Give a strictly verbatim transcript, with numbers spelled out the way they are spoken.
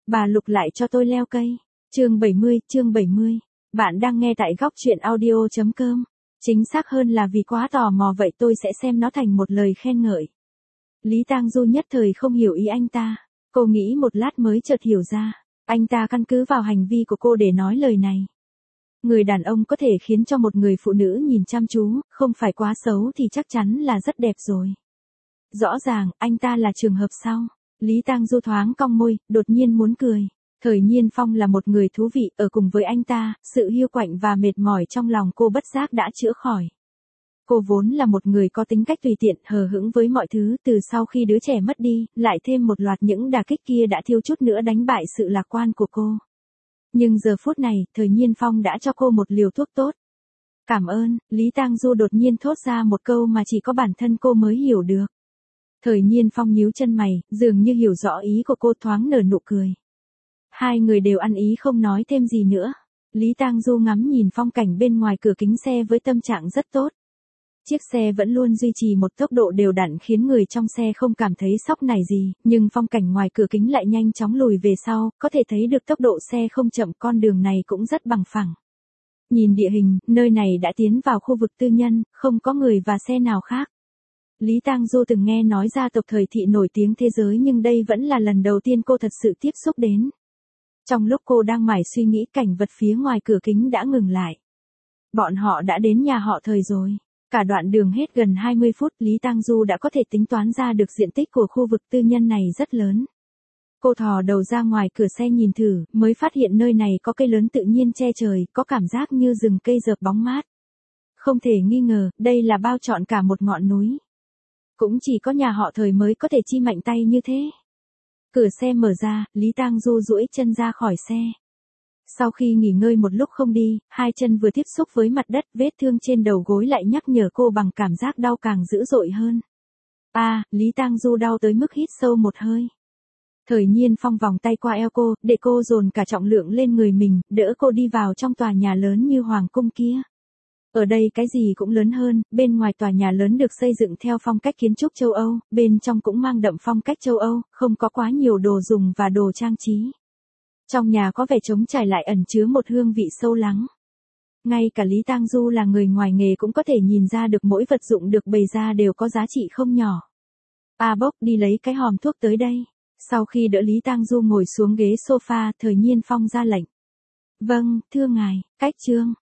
Bà Lục lại cho tôi leo cây. Chương bảy mươi, chương bảy mươi. Bạn đang nghe tại góc truyện audio chấm com. Chính xác hơn là vì quá tò mò vậy tôi sẽ xem nó thành một lời khen ngợi. Lý Tang Du nhất thời không hiểu ý anh ta. Cô nghĩ một lát mới chợt hiểu ra. Anh ta căn cứ vào hành vi của cô để nói lời này. Người đàn ông có thể khiến cho một người phụ nữ nhìn chăm chú, không phải quá xấu thì chắc chắn là rất đẹp rồi. Rõ ràng, anh ta là trường hợp sau. Lý Tang Du thoáng cong môi, đột nhiên muốn cười. Thời Nhiên Phong là một người thú vị, ở cùng với anh ta, sự hiu quạnh và mệt mỏi trong lòng cô bất giác đã chữa khỏi. Cô vốn là một người có tính cách tùy tiện, hờ hững với mọi thứ, từ sau khi đứa trẻ mất đi, lại thêm một loạt những đả kích kia đã thiêu chút nữa đánh bại sự lạc quan của cô. Nhưng giờ phút này, Thời Nhiên Phong đã cho cô một liều thuốc tốt. Cảm ơn, Lý Tang Du đột nhiên thốt ra một câu mà chỉ có bản thân cô mới hiểu được. Thời Nhiên Phong nhíu chân mày, dường như hiểu rõ ý của cô, thoáng nở nụ cười. Hai người đều ăn ý không nói thêm gì nữa. Lý Tang Du ngắm nhìn phong cảnh bên ngoài cửa kính xe với tâm trạng rất tốt. Chiếc xe vẫn luôn duy trì một tốc độ đều đặn khiến người trong xe không cảm thấy sóc nảy gì, nhưng phong cảnh ngoài cửa kính lại nhanh chóng lùi về sau, có thể thấy được tốc độ xe không chậm, con đường này cũng rất bằng phẳng. Nhìn địa hình, nơi này đã tiến vào khu vực tư nhân, không có người và xe nào khác. Lý Tang Du từng nghe nói gia tộc Thời Thị nổi tiếng thế giới nhưng đây vẫn là lần đầu tiên cô thật sự tiếp xúc đến. Trong lúc cô đang mải suy nghĩ, cảnh vật phía ngoài cửa kính đã ngừng lại. Bọn họ đã đến nhà họ Thời rồi. Cả đoạn đường hết gần hai mươi phút, Lý Tang Du đã có thể tính toán ra được diện tích của khu vực tư nhân này rất lớn. Cô thò đầu ra ngoài cửa xe nhìn thử, mới phát hiện nơi này có cây lớn tự nhiên che trời, có cảm giác như rừng cây rợp bóng mát. Không thể nghi ngờ, đây là bao trọn cả một ngọn núi. Cũng chỉ có nhà họ Thời mới có thể chi mạnh tay như thế. Cửa xe mở ra, Lý Tang Du duỗi chân ra khỏi xe. Sau khi nghỉ ngơi một lúc không đi, hai chân vừa tiếp xúc với mặt đất, vết thương trên đầu gối lại nhắc nhở cô bằng cảm giác đau càng dữ dội hơn. À, Lý Tang Du đau tới mức hít sâu một hơi. Thời Nhiên Phong vòng tay qua eo cô, để cô dồn cả trọng lượng lên người mình, đỡ cô đi vào trong tòa nhà lớn như hoàng cung kia. Ở đây cái gì cũng lớn hơn, bên ngoài tòa nhà lớn được xây dựng theo phong cách kiến trúc châu Âu, bên trong cũng mang đậm phong cách châu Âu, không có quá nhiều đồ dùng và đồ trang trí. Trong nhà có vẻ trống trải lại ẩn chứa một hương vị sâu lắng. Ngay cả Lý Tang Du là người ngoài nghề cũng có thể nhìn ra được mỗi vật dụng được bày ra đều có giá trị không nhỏ. A Bốc, đi lấy cái hòm thuốc tới đây. Sau khi đỡ Lý Tang Du ngồi xuống ghế sofa, Thời Nhiên Phong ra lệnh. Vâng, thưa ngài, cách chương.